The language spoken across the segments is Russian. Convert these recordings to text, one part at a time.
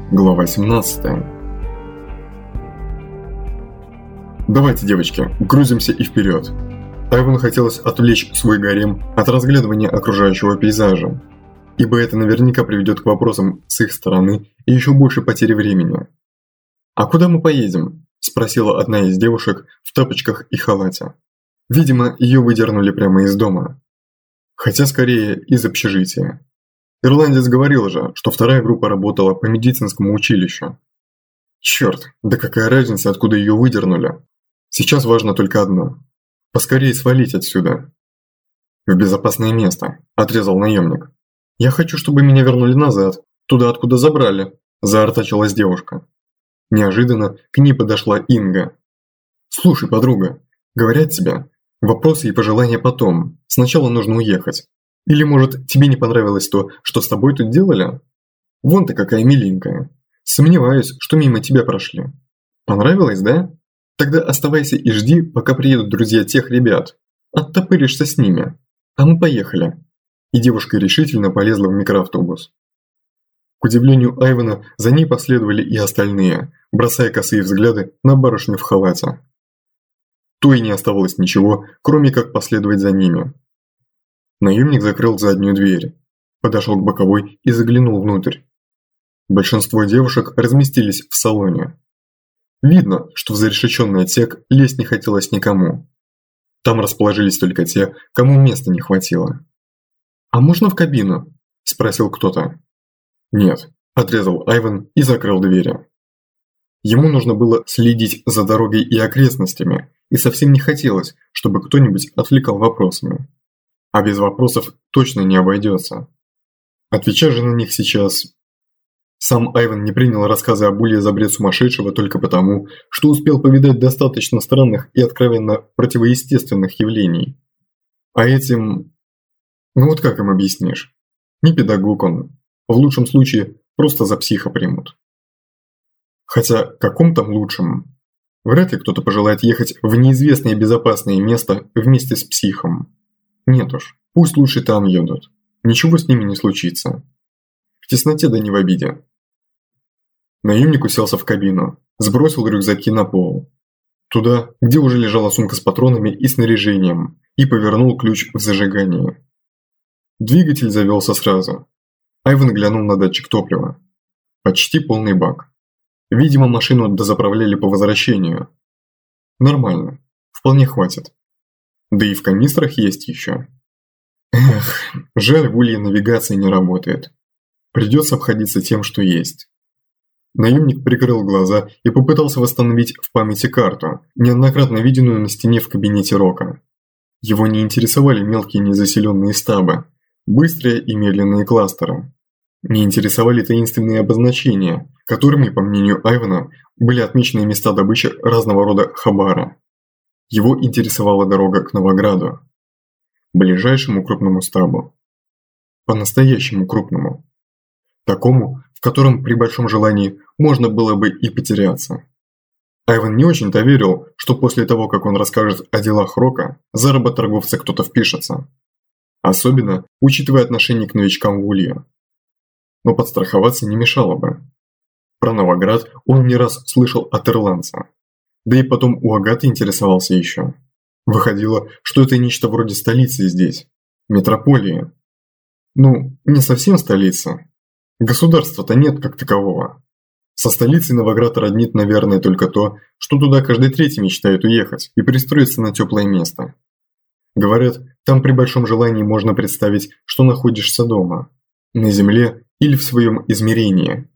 Глава 17. «Давайте, девочки, грузимся и вперед!» Айвану хотелось отвлечь свой гарем от разглядывания окружающего пейзажа, ибо это наверняка приведет к вопросам с их стороны и еще больше потери времени. «А куда мы поедем?» – спросила одна из девушек в тапочках и халате. Видимо, ее выдернули прямо из дома. Хотя скорее из общежития. Ирландец говорил же, что вторая группа работала по медицинскому училищу. Черт, да какая разница, откуда ее выдернули? Сейчас важно только одно. Поскорее свалить отсюда. В безопасное место, отрезал наемник. Я хочу, чтобы меня вернули назад, туда, откуда забрали, заортачилась девушка. Неожиданно к ней подошла Инга. Слушай, подруга, говорят тебе, вопросы и пожелания потом, сначала нужно уехать. Или, может, тебе не понравилось то, что с тобой тут делали? Вон ты какая миленькая. Сомневаюсь, что мимо тебя прошли. Понравилось, да? Тогда оставайся и жди, пока приедут друзья тех ребят. Оттопыришься с ними. А мы поехали. И девушка решительно полезла в микроавтобус. К удивлению Айвана, за ней последовали и остальные, бросая косые взгляды на барышню в халате. То и не оставалось ничего, кроме как последовать за ними. Наемник закрыл заднюю дверь, подошел к боковой и заглянул внутрь. Большинство девушек разместились в салоне. Видно, что в зарешеченный отсек лезть не хотелось никому. Там расположились только те, кому места не хватило. «А можно в кабину?» – спросил кто-то. «Нет», – отрезал Айван и закрыл двери. Ему нужно было следить за дорогой и окрестностями, и совсем не хотелось, чтобы кто-нибудь отвлекал вопросами. А без вопросов точно не обойдется. Отвечай же на них сейчас. Сам Айван не принял рассказы об Улье за бред сумасшедшего только потому, что успел повидать достаточно странных и откровенно противоестественных явлений. А этим... Ну вот как им объяснишь? Не педагог он. В лучшем случае просто за психа примут. Хотя каком там лучшем? Вряд ли кто-то пожелает ехать в неизвестное и безопасное место вместе с психом. Нет уж, пусть лучше там едут. Ничего с ними не случится. В тесноте да не в обиде. Наемник уселся в кабину, сбросил рюкзаки на пол. Туда, где уже лежала сумка с патронами и снаряжением, и повернул ключ в зажигании. Двигатель завелся сразу. Айван глянул на датчик топлива. Почти полный бак. Видимо, машину дозаправляли по возвращению. Нормально, вполне хватит. Да и в канистрах есть еще. Эх, жаль, в Улье навигация не работает. Придется обходиться тем, что есть. Наемник прикрыл глаза и попытался восстановить в памяти карту, неоднократно виденную на стене в кабинете Рока. Его не интересовали мелкие незаселенные стабы, быстрые и медленные кластеры. Не интересовали таинственные обозначения, которыми, по мнению Айвана, были отмечены места добычи разного рода хабара. Его интересовала дорога к Новограду, ближайшему крупному стабу. По-настоящему крупному. Такому, в котором при большом желании можно было бы и потеряться. Айван не очень-то верил, что после того, как он расскажет о делах Рока, за работорговца кто-то впишется. Особенно, учитывая отношение к новичкам в Улье. Но подстраховаться не мешало бы. Про Новоград он не раз слышал от ирландца. Да и потом у Агаты интересовался еще. Выходило, что это нечто вроде столицы здесь. Метрополии. Ну, не совсем столица. Государства-то нет как такового. Со столицей Новоград роднит, наверное, только то, что туда каждый третий мечтает уехать и пристроиться на теплое место. Говорят, там при большом желании можно представить, что находишься дома. На земле или в своем измерении.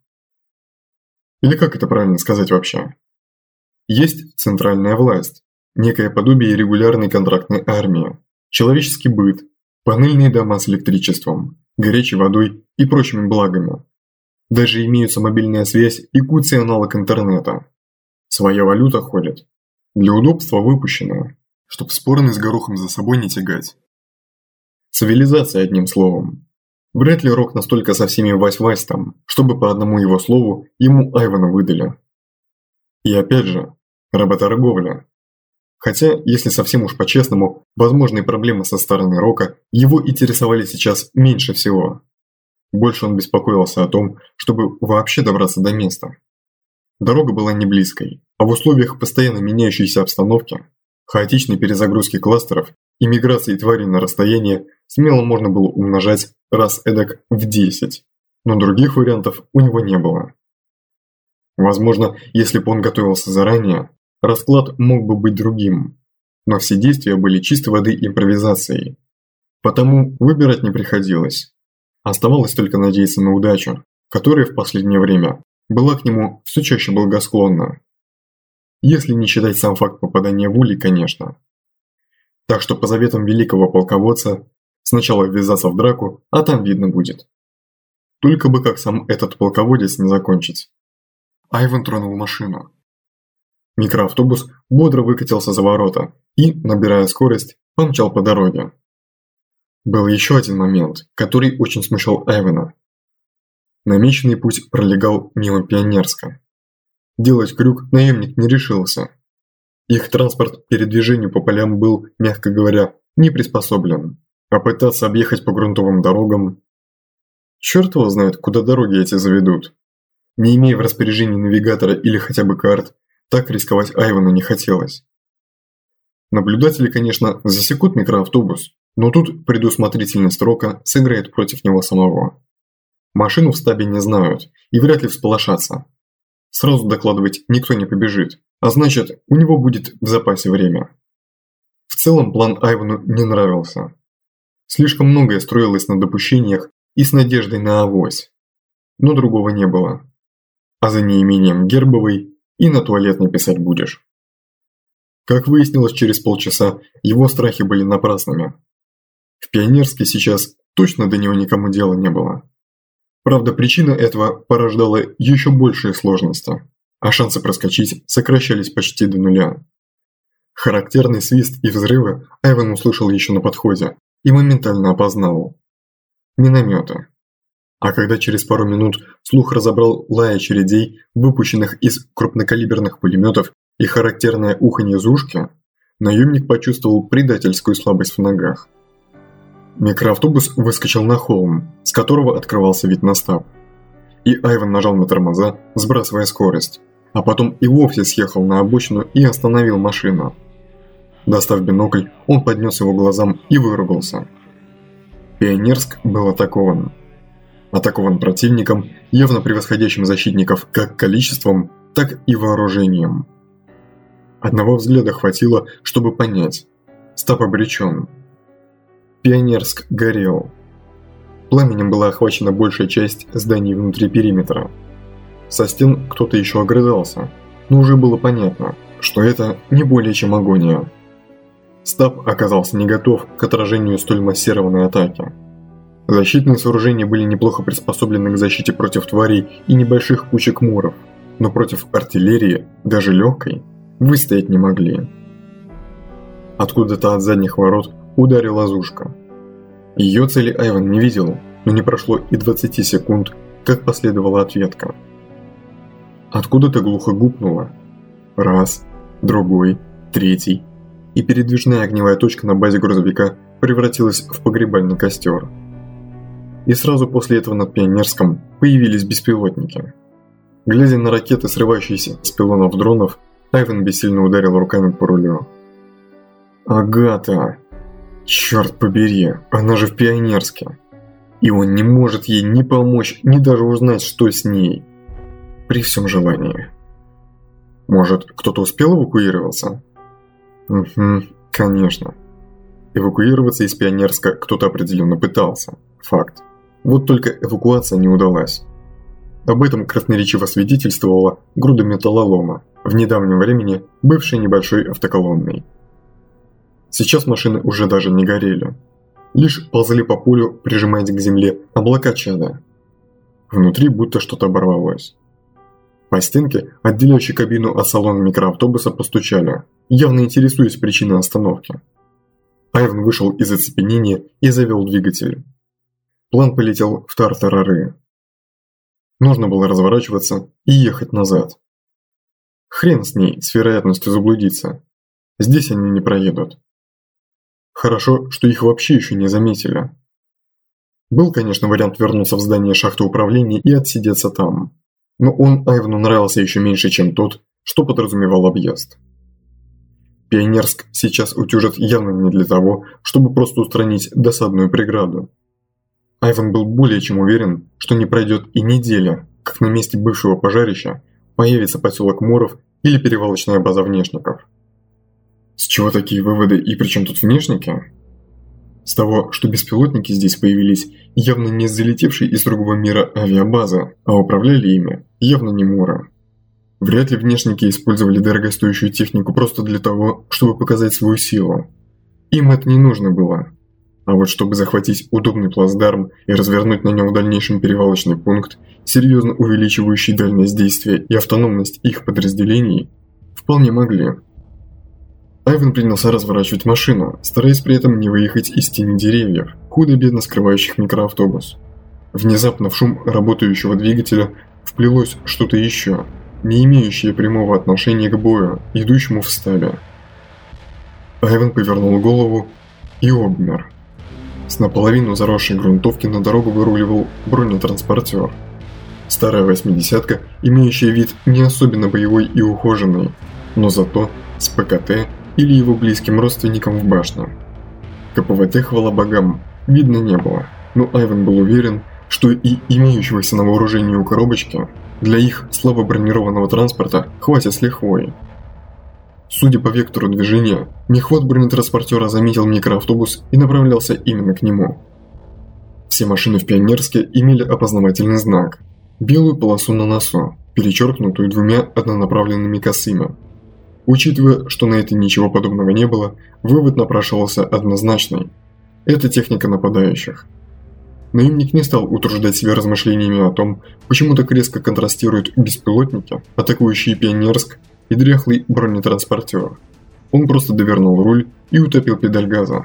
Или как это правильно сказать вообще? Есть центральная власть, некое подобие регулярной контрактной армии, человеческий быт, панельные дома с электричеством, горячей водой и прочими благами. Даже имеются мобильная связь и куцый аналог интернета. Своя валюта ходит. Для удобства выпущенная, чтоб спорны с горохом за собой не тягать. Цивилизация, одним словом. Вряд ли Рок настолько со всеми вась-вась там, чтобы по одному его слову ему Айвана выдали. И опять же, работорговля. Хотя, если совсем уж по-честному, возможные проблемы со стороны Рока его интересовали сейчас меньше всего. Больше он беспокоился о том, чтобы вообще добраться до места. Дорога была не близкой, а в условиях постоянно меняющейся обстановки, хаотичной перезагрузки кластеров и миграции тварей на расстояние смело можно было умножать раз эдак в 10, но других вариантов у него не было. Возможно, если бы он готовился заранее, расклад мог бы быть другим, но все действия были чистой воды импровизацией, потому выбирать не приходилось. Оставалось только надеяться на удачу, которая в последнее время была к нему все чаще благосклонна. Если не считать сам факт попадания в улей, конечно. Так что по заветам великого полководца сначала ввязаться в драку, а там видно будет. Только бы как сам этот полководец не закончить. Айван тронул машину. Микроавтобус бодро выкатился за ворота и, набирая скорость, помчал по дороге. Был еще один момент, который очень смущал Айвана. Намеченный путь пролегал мимо Пионерска. Делать крюк наемник не решился. Их транспорт к передвижению по полям был, мягко говоря, не приспособлен. А пытаться объехать по грунтовым дорогам... Черт его знает, куда дороги эти заведут. Не имея в распоряжении навигатора или хотя бы карт, так рисковать Айвану не хотелось. Наблюдатели, конечно, засекут микроавтобус, но тут предусмотрительность Рока сыграет против него самого. Машину в стабе не знают и вряд ли всполошатся. Сразу докладывать никто не побежит, а значит, у него будет в запасе время. В целом план Айвану не нравился. Слишком многое строилось на допущениях и с надеждой на авось. Но другого не было. А за неимением Гербовой и на туалет не писать будешь. Как выяснилось через полчаса, его страхи были напрасными. В Пионерске сейчас точно до него никому дела не было. Правда, причина этого порождала еще большие сложности, а шансы проскочить сокращались почти до нуля. Характерный свист и взрывы Айван услышал еще на подходе и моментально опознал. Минометы. А когда через пару минут слух разобрал лай очередей, выпущенных из крупнокалиберных пулеметов и характерное уханье зушки, наемник почувствовал предательскую слабость в ногах. Микроавтобус выскочил на холм, с которого открывался вид на стаб. И Айван нажал на тормоза, сбрасывая скорость, а потом и вовсе съехал на обочину и остановил машину. Достав бинокль, он поднес его глазам и выругался. Пионерск был атакован. Атакован противником, явно превосходящим защитников как количеством, так и вооружением. Одного взгляда хватило, чтобы понять. Стаб обречен. Пионерск горел. Пламенем была охвачена большая часть зданий внутри периметра. Со стен кто-то еще огрызался, но уже было понятно, что это не более чем агония. Стаб оказался не готов к отражению столь массированной атаки. Защитные сооружения были неплохо приспособлены к защите против тварей и небольших кучек муров, но против артиллерии, даже легкой, выстоять не могли. Откуда-то от задних ворот ударила зушка. Ее цели Айван не видел, но не прошло и 20 секунд, как последовала ответка. Откуда-то глухо гукнуло. Раз, другой, третий, и передвижная огневая точка на базе грузовика превратилась в погребальный костер. И сразу после этого над Пионерском появились беспилотники. Глядя на ракеты, срывающиеся с пилонов дронов, Айван бессильно ударил руками по рулю. Агата! Черт побери, она же в Пионерске. И он не может ей ни помочь, ни даже узнать, что с ней. При всем желании. Может, кто-то успел эвакуироваться? Угу, конечно. Эвакуироваться из Пионерска кто-то определенно пытался. Факт. Вот только эвакуация не удалась. Об этом красноречиво свидетельствовала груда металлолома, в недавнем времени бывшей небольшой автоколонной. Сейчас машины уже даже не горели. Лишь ползли по полю, прижимаясь к земле облака чада. Внутри будто что-то оборвалось. По стенке, отделяющей кабину от салона микроавтобуса, постучали, явно интересуясь причиной остановки. Айван вышел из оцепенения и завел двигатель. План полетел в тартарары. Нужно было разворачиваться и ехать назад. Хрен с ней, с вероятностью заблудиться. Здесь они не проедут. Хорошо, что их вообще еще не заметили. Был, конечно, вариант вернуться в здание шахты управления и отсидеться там. Но он Айвану нравился еще меньше, чем тот, что подразумевал объезд. Пионерск сейчас утюжат явно не для того, чтобы просто устранить досадную преграду. Айван был более чем уверен, что не пройдет и неделя, как на месте бывшего пожарища появится поселок Моров или перевалочная база внешников. С чего такие выводы и при чем тут внешники? С того, что беспилотники здесь появились явно не залетевшие из другого мира авиабазы, а управляли ими явно не Моры. Вряд ли внешники использовали дорогостоящую технику просто для того, чтобы показать свою силу. Им это не нужно было. А вот чтобы захватить удобный плацдарм и развернуть на нем в дальнейшем перевалочный пункт, серьезно увеличивающий дальность действия и автономность их подразделений, вполне могли. Айван принялся разворачивать машину, стараясь при этом не выехать из тени деревьев, худо-бедно скрывающих микроавтобус. Внезапно в шум работающего двигателя вплелось что-то еще, не имеющее прямого отношения к бою, идущему в стабе. Айван повернул голову и обмер. С наполовину заросшей грунтовки на дорогу выруливал бронетранспортер. Старая 80-ка, имеющая вид не особенно боевой и ухоженный, но зато с ПКТ или его близким родственником в башне. КПВТ, хвала богам, видно не было, но Айван был уверен, что и имеющегося на вооружении у коробочки для их слабо бронированного транспорта хватит с лихвой. Судя по вектору движения, мехвод бронетранспортера заметил микроавтобус и направлялся именно к нему. Все машины в Пионерске имели опознавательный знак – белую полосу на носу, перечеркнутую двумя однонаправленными косыми. Учитывая, что на этой ничего подобного не было, вывод напрашивался однозначный – это техника нападающих. Наемник не стал утруждать себя размышлениями о том, почему так резко контрастируют беспилотники, атакующие Пионерск, и дряхлый бронетранспортер. Он просто довернул руль и утопил педаль газа.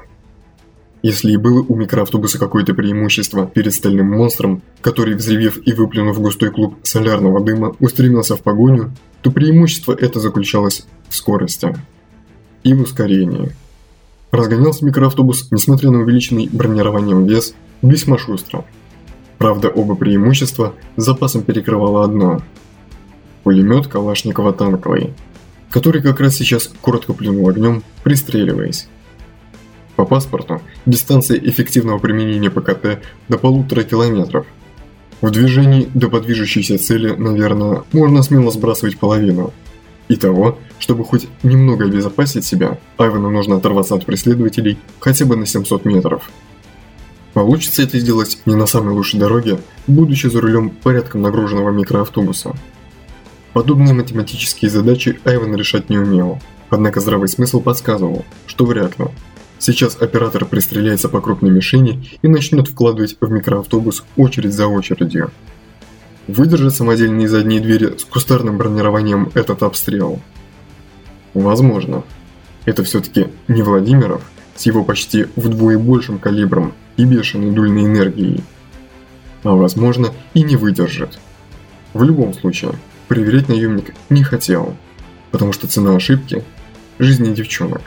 Если и было у микроавтобуса какое-то преимущество перед стальным монстром, который, взревев и выплюнув густой клуб солярного дыма, устремился в погоню, то преимущество это заключалось в скорости и в ускорении. Разгонялся микроавтобус, несмотря на увеличенный бронированием вес, весьма шустро. Правда, оба преимущества с запасом перекрывало одно – пулемет Калашникова-танковый, который как раз сейчас коротко плюнул огнем, пристреливаясь. По паспорту дистанция эффективного применения ПКТ до 1,5 километров. В движении до подвижущейся цели, наверное, можно смело сбрасывать половину. Итого, чтобы хоть немного обезопасить себя, Айвану нужно оторваться от преследователей хотя бы на 700 метров. Получится это сделать не на самой лучшей дороге, будучи за рулем порядком нагруженного микроавтобуса. Подобные математические задачи Айван решать не умел, однако здравый смысл подсказывал, что вряд ли. Сейчас оператор пристреляется по крупной мишени и начнет вкладывать в микроавтобус очередь за очередью. Выдержат самодельные задние двери с кустарным бронированием этот обстрел? Возможно. Это все-таки не Владимиров с его почти вдвое большим калибром и бешеной дульной энергией. А возможно и не выдержит. В любом случае, проверять наемник не хотел, потому что цена ошибки – жизни девчонок.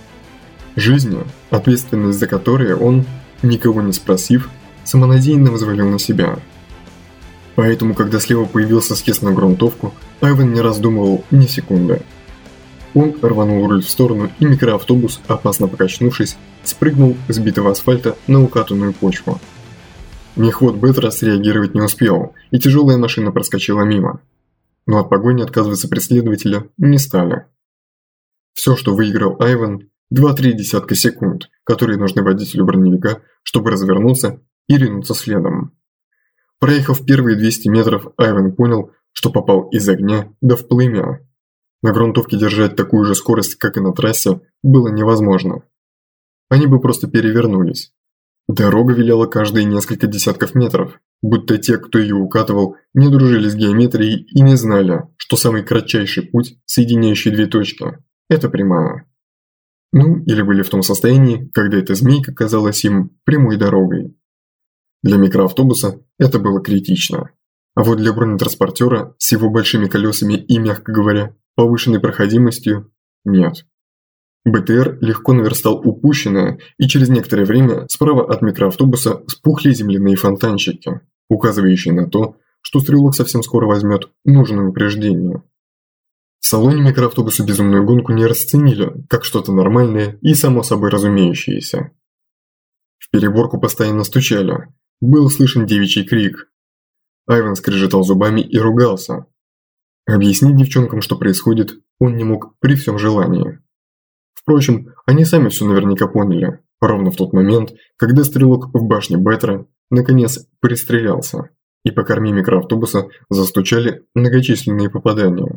Жизни, ответственность за которые он, никого не спросив, самонадеянно взвалил на себя. Поэтому, когда слева появился скес на грунтовку, Айван не раздумывал ни секунды. Он рванул руль в сторону, и микроавтобус, опасно покачнувшись, спрыгнул с битого асфальта на укатанную почву. Мехвод быстро среагировать не успел, и тяжелая машина проскочила мимо. Но от погони отказываться преследователя не стали. Все, что выиграл Айван, 2-3 десятка секунд, которые нужны водителю броневика, чтобы развернуться и ринуться следом. Проехав первые 200 метров, Айван понял, что попал из огня да в пламя. На грунтовке держать такую же скорость, как и на трассе, было невозможно. Они бы просто перевернулись. Дорога виляла каждые несколько десятков метров, будто те, кто ее укатывал, не дружили с геометрией и не знали, что самый кратчайший путь, соединяющий две точки, это прямая. Ну, или были в том состоянии, когда эта змейка казалась им прямой дорогой. Для микроавтобуса это было критично. А вот для бронетранспортера с его большими колесами и, мягко говоря, повышенной проходимостью – нет. БТР легко наверстал упущенное, и через некоторое время справа от микроавтобуса вспухли земляные фонтанчики, указывающие на то, что стрелок совсем скоро возьмет нужное упреждение. В салоне микроавтобуса безумную гонку не расценили, как что-то нормальное и само собой разумеющееся. В переборку постоянно стучали, был слышен девичий крик. Айвен скрежетал зубами и ругался. Объяснить девчонкам, что происходит, он не мог при всем желании. Впрочем, они сами все наверняка поняли, ровно в тот момент, когда стрелок в башне Бетра наконец пристрелялся, и по корме микроавтобуса застучали многочисленные попадания.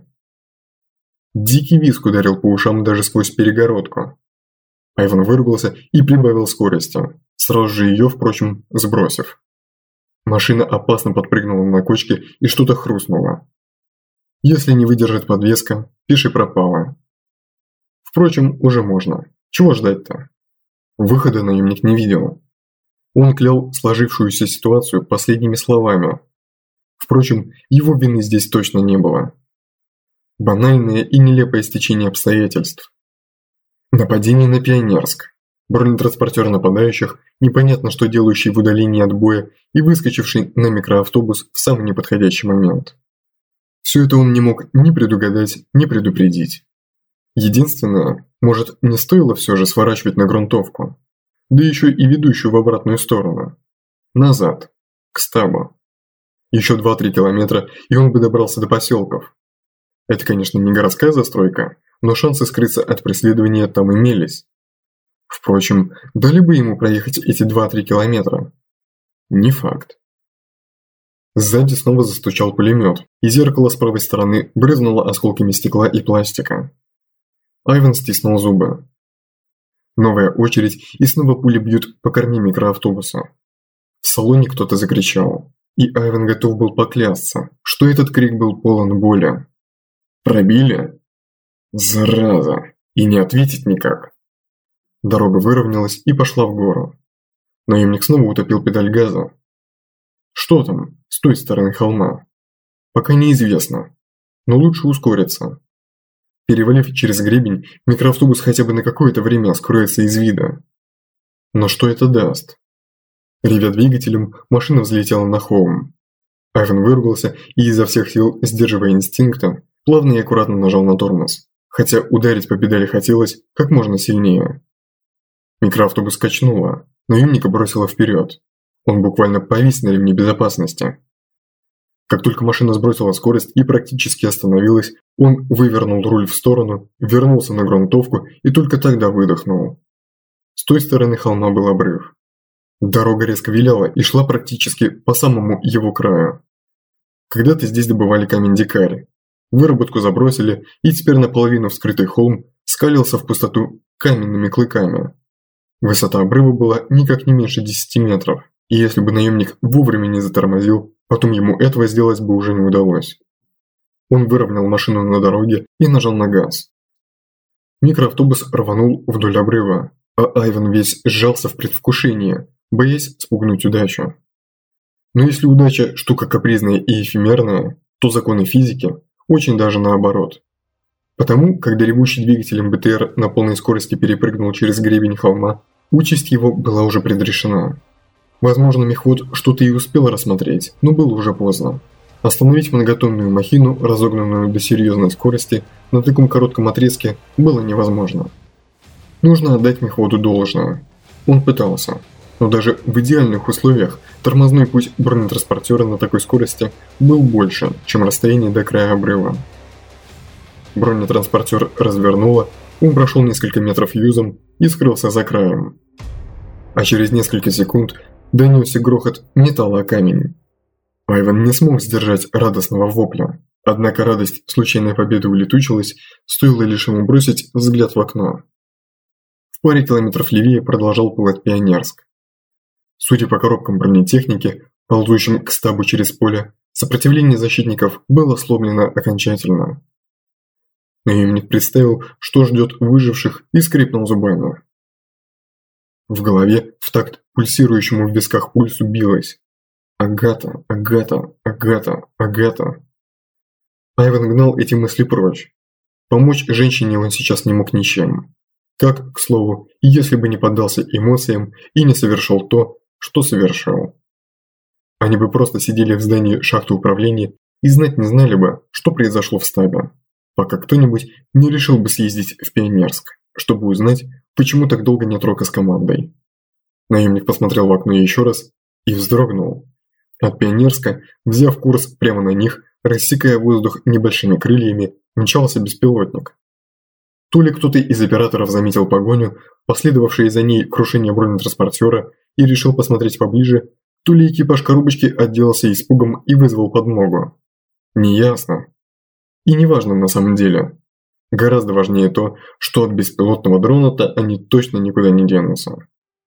Дикий визг ударил по ушам даже сквозь перегородку. Айвен выругался и прибавил скорости, сразу же ее, впрочем, сбросив. Машина опасно подпрыгнула на кочке и что-то хрустнуло. Если не выдержит подвеска, пиши пропало. Впрочем, уже можно. Чего ждать-то? Выхода наемник не видел. Он клял сложившуюся ситуацию последними словами. Впрочем, его вины здесь точно не было. Банальное и нелепое стечение обстоятельств. Нападение на Пионерск. Бронетранспортер нападающих, непонятно что делающий в удалении от боя и выскочивший на микроавтобус в самый неподходящий момент. Все это он не мог ни предугадать, ни предупредить. Единственное, может, не стоило все же сворачивать на грунтовку, да еще и ведущую в обратную сторону. Назад, к стабу. Еще 2-3 километра, и он бы добрался до поселков. Это, конечно, не городская застройка, но шансы скрыться от преследования там имелись. Впрочем, дали бы ему проехать эти 2-3 километра? Не факт. Сзади снова застучал пулемет, и зеркало с правой стороны брызнуло осколками стекла и пластика. Айвен стиснул зубы. Новая очередь, и снова пули бьют по корме микроавтобуса. В салоне кто-то закричал, и Айвен готов был поклясться, что этот крик был полон боли. Пробили? Зараза! И не ответить никак. Дорога выровнялась и пошла в гору. Наемник снова утопил педаль газа. Что там, с той стороны холма? Пока неизвестно, но лучше ускориться. Перевалив через гребень, микроавтобус хотя бы на какое-то время скроется из вида. Но что это даст? Ревя двигателем, машина взлетела на холм. Айвен выругался и изо всех сил, сдерживая инстинкты, плавно и аккуратно нажал на тормоз, хотя ударить по педали хотелось как можно сильнее. Микроавтобус качнуло, наемника бросило вперед. Он буквально повис на ремне безопасности. Как только машина сбросила скорость и практически остановилась, он вывернул руль в сторону, вернулся на грунтовку и только тогда выдохнул. С той стороны холма был обрыв. Дорога резко виляла и шла практически по самому его краю. Когда-то здесь добывали камень дикарь. Выработку забросили, и теперь наполовину вскрытый холм скалился в пустоту каменными клыками. Высота обрыва была никак не меньше 10 метров, и если бы наемник вовремя не затормозил, потом ему этого сделать бы уже не удалось. Он выровнял машину на дороге и нажал на газ. Микроавтобус рванул вдоль обрыва, а Айвен весь сжался в предвкушении, боясь спугнуть удачу. Но если удача штука капризная и эфемерная, то законы физики очень даже наоборот. Потому, когда ревущий двигателем БТР на полной скорости перепрыгнул через гребень холма, участь его была уже предрешена. Возможно, мехвод что-то и успел рассмотреть, но было уже поздно. Остановить многотонную махину, разогнанную до серьезной скорости, на таком коротком отрезке было невозможно. Нужно отдать мехводу должное. Он пытался, но даже в идеальных условиях тормозной путь бронетранспортера на такой скорости был больше, чем расстояние до края обрыва. Бронетранспортер развернуло, он прошел несколько метров юзом и скрылся за краем. А через несколько секунд донесся грохот металла о камень. Айвен не смог сдержать радостного вопля, однако радость случайной победы улетучилась, стоило лишь ему бросить взгляд в окно. В паре километров левее продолжал пылать Пионерск. Судя по коробкам бронетехники, ползущим к стабу через поле, сопротивление защитников было сломлено окончательно. Наемник представил, что ждет выживших, и скрипнул зубами. В голове, в такт пульсирующему в висках пульсу, билось: Агата, Агата, Агата, Агата. Айвен гнал эти мысли прочь. Помочь женщине он сейчас не мог ничем. Как, к слову, если бы не поддался эмоциям и не совершил то, что совершил. Они бы просто сидели в здании шахты управления и знать не знали бы, что произошло в стабе, пока кто-нибудь не решил бы съездить в Пионерск, чтобы узнать, почему так долго нет Рока с командой. Наемник посмотрел в окно еще раз и вздрогнул. От Пионерска, взяв курс прямо на них, рассекая воздух небольшими крыльями, мчался беспилотник. То ли кто-то из операторов заметил погоню, последовавшее за ней крушение бронетранспортера, и решил посмотреть поближе, то ли экипаж коробочки отделался испугом и вызвал подмогу. Неясно. И неважно на самом деле. Гораздо важнее то, что от беспилотного дрона-то они точно никуда не денутся.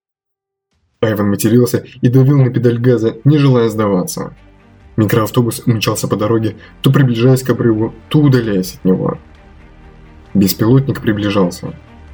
Айван матерился и давил на педаль газа, не желая сдаваться. Микроавтобус мчался по дороге, то приближаясь к обрыву, то удаляясь от него. Беспилотник приближался.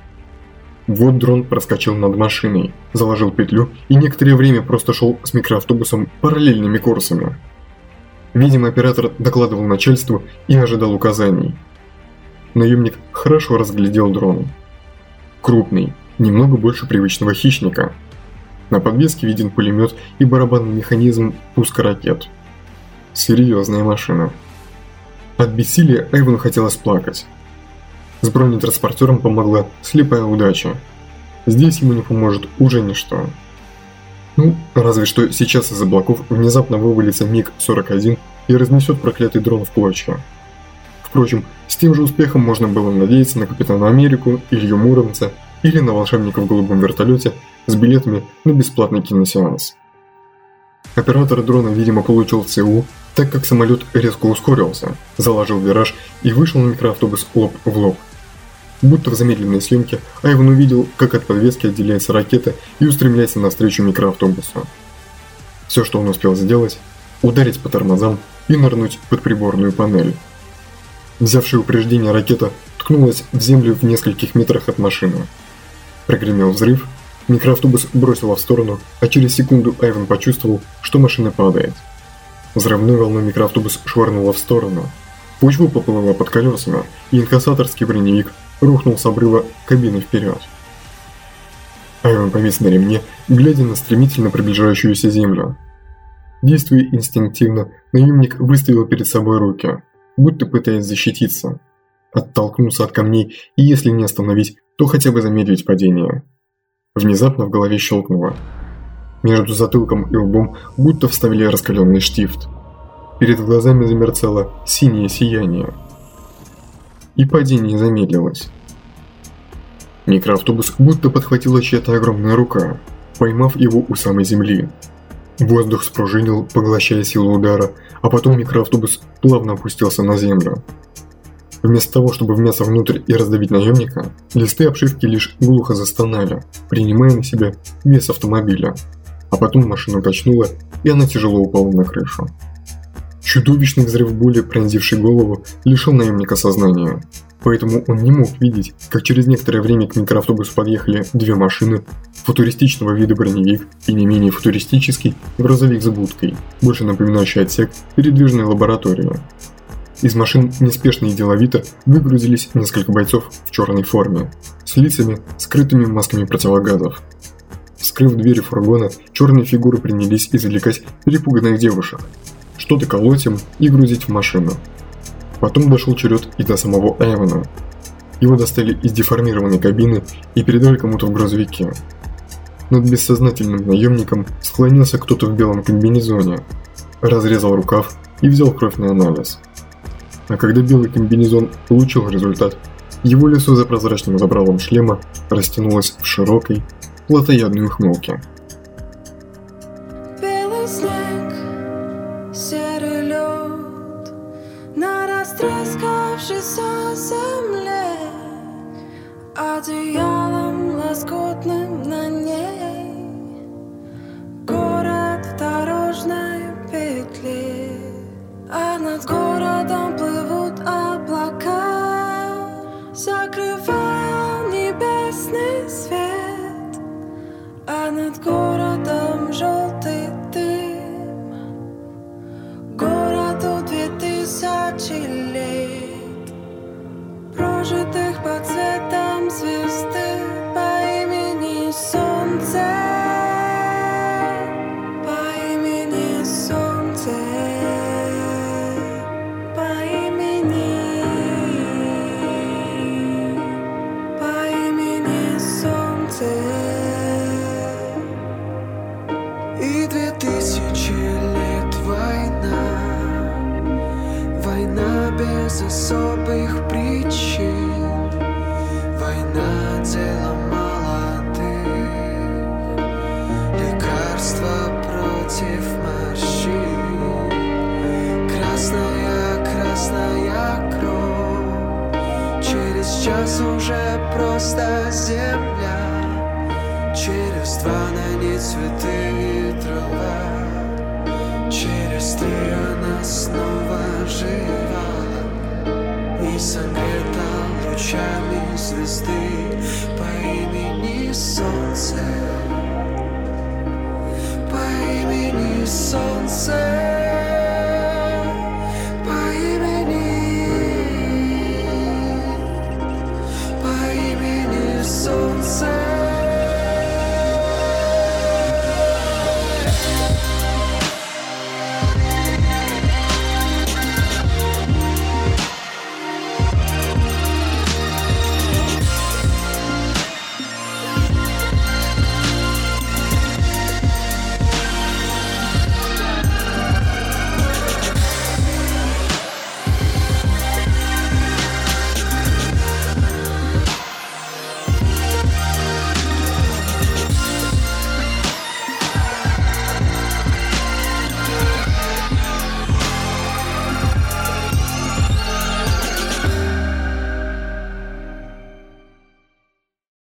Вот дрон проскочил над машиной, заложил петлю и некоторое время просто шел с микроавтобусом параллельными курсами. Видимо, оператор докладывал начальству и ожидал указаний. Наемник хорошо разглядел дрон. Крупный, немного больше привычного хищника. На подвеске виден пулемет и барабанный механизм пуска ракет. Серьезная машина. От бессилия Айвану хотелось плакать. С бронетранспортером помогла слепая удача. Здесь ему не поможет уже ничто. Ну, разве что сейчас из облаков внезапно вывалится МиГ-41 и разнесет проклятый дрон в клочья. Впрочем, с тем же успехом можно было надеяться на Капитана Америку, Илью Муромца или на волшебника в голубом вертолете с билетами на бесплатный киносеанс. Оператор дрона, видимо, получил ЦУ, так как самолет резко ускорился, заложил вираж и вышел на микроавтобус лоб в лоб. Будто в замедленной съемке Айван увидел, как от подвески отделяется ракета и устремляется навстречу микроавтобусу. Все, что он успел сделать – ударить по тормозам и нырнуть под приборную панель. Взявшая упреждение ракета ткнулась в землю в нескольких метрах от машины. Прогремел взрыв, микроавтобус бросило в сторону, а через секунду Айван почувствовал, что машина падает. Взрывной волной микроавтобус швырнуло в сторону. Почва поплыла под колесами, и инкассаторский броневик рухнул с обрыва кабины вперед. Айван повис на ремне, глядя на стремительно приближающуюся землю. Действуя инстинктивно, наемник выставил перед собой руки, будто пытаясь защититься, оттолкнуться от камней и, если не остановить, то хотя бы замедлить падение. Внезапно в голове щелкнуло. Между затылком и лбом будто вставили раскаленный штифт. Перед глазами замерцало синее сияние. И падение замедлилось. Микроавтобус будто подхватила чья-то огромная рука, поймав его у самой земли. Воздух спружинил, поглощая силу удара, а потом микроавтобус плавно опустился на землю. Вместо того, чтобы вмяться внутрь и раздавить наемника, листы обшивки лишь глухо застонали, принимая на себя вес автомобиля. А потом машину качнуло, и она тяжело упала на крышу. Чудовищный взрыв боли, пронзивший голову, лишил наемника сознания. Поэтому он не мог видеть, как через некоторое время к микроавтобусу подъехали две машины, футуристичного вида броневик и не менее футуристический грузовик с будкой, больше напоминающий отсек передвижной лаборатории. Из машин неспешно и деловито выгрузились несколько бойцов в черной форме, с лицами, скрытыми масками противогазов. Вскрыв двери фургона, черные фигуры принялись извлекать перепуганных девушек, что-то колоть им и грузить в машину. Потом дошел черед и до самого Айвана. Его достали из деформированной кабины и передали кому-то в грузовике. Над бессознательным наемником склонился кто-то в белом комбинезоне, разрезал рукав и взял кровь на анализ. А когда белый комбинезон получил результат, его лицо за прозрачным забралом шлема растянулось в широкой, плотоядной ухмылке. Белый снег, серый лед на растрескавшейся земле, одеялом лоскутным на ней, город в дорожной петле, а над городом плывут облака, закрывая небесный свет, а над городом желтый дым. Городу 2000 лет, прожитых под светом звезды. сейчас уже просто земля. Через 2 на ней цветы и трава. Через 3 она снова жива и согрета лучами звезды по имени Солнце. По имени Солнце.